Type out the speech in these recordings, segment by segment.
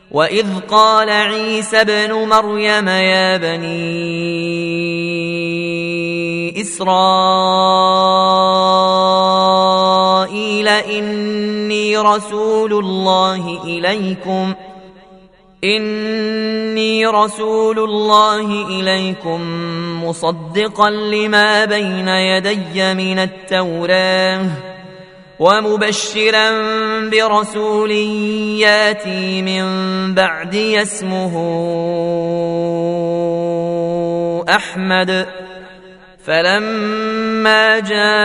وإذ قال عيسى ابن مريم يا بني إسرائيل إني رسول الله إليكم مصدقا لما بين يدي من التوراة ومبشرا برسول ياتي من بعدي اسمه أحمد. فلما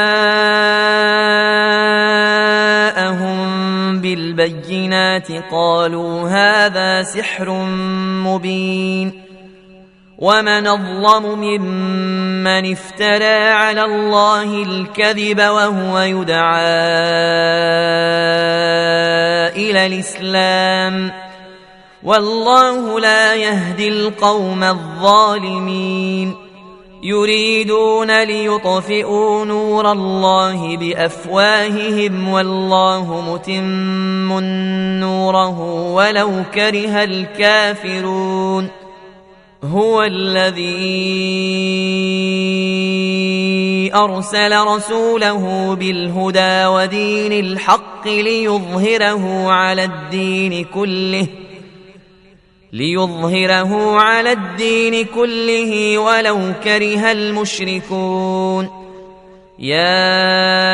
جاءهم بالبينات قالوا هذا سحر مبين ومن أظلم ممن افترى على الله الكذب وهو يدعى إلى الإسلام والله لا يهدي القوم الظالمين. يريدون ليطفئوا نور الله بأفواههم والله متم نوره ولو كره الكافرون. هو الذي أرسل رسوله بالهدى ودين الحق ليظهره على الدين كله ولو كره المشركون. يا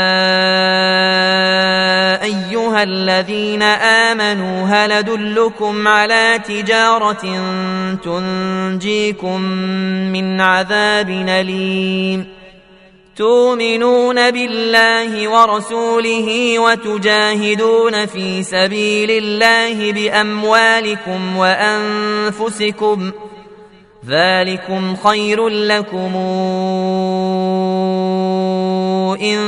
أيها الذين آمنوا هل أدلكم على تجارة تنجيكم من عذاب أليم تؤمنون بالله ورسوله وتجاهدون في سبيل الله بأموالكم وأنفسكم ذلكم خير لكم إن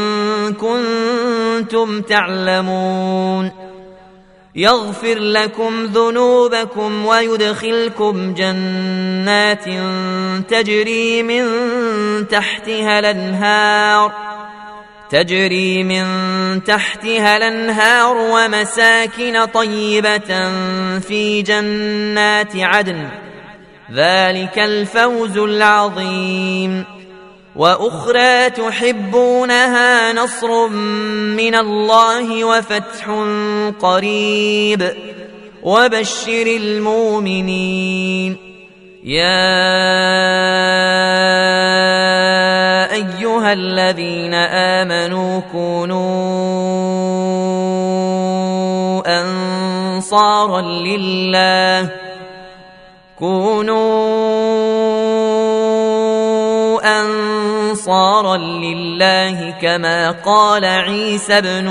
كنتم تعلمون. يغفر لكم ذنوبكم ويدخلكم جنات تجري من تحتها الأنهار ومساكن طيبة في جنات عدن ذلك الفوز العظيم. وأخرى تحبونها نصر من الله وفتح قريب وبشر المؤمنين. يا أيها الذين آمنوا كونوا أنصارا لله كما قال عيسى ابن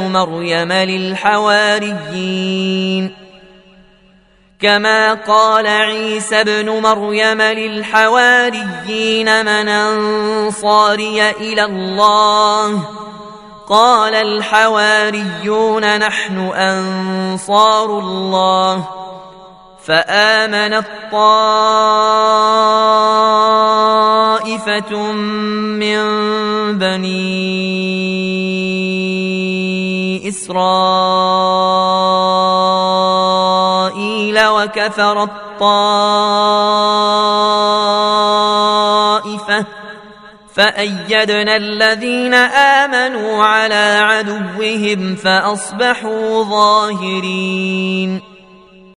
مريم للحواريين من أنصاري إلى الله قال الحواريون نحن أنصار الله. فآمنت طائفة من بني إسرائيل وكفرت طائفة فأيدنا الذين آمنوا على عدوهم فأصبحوا ظاهرين.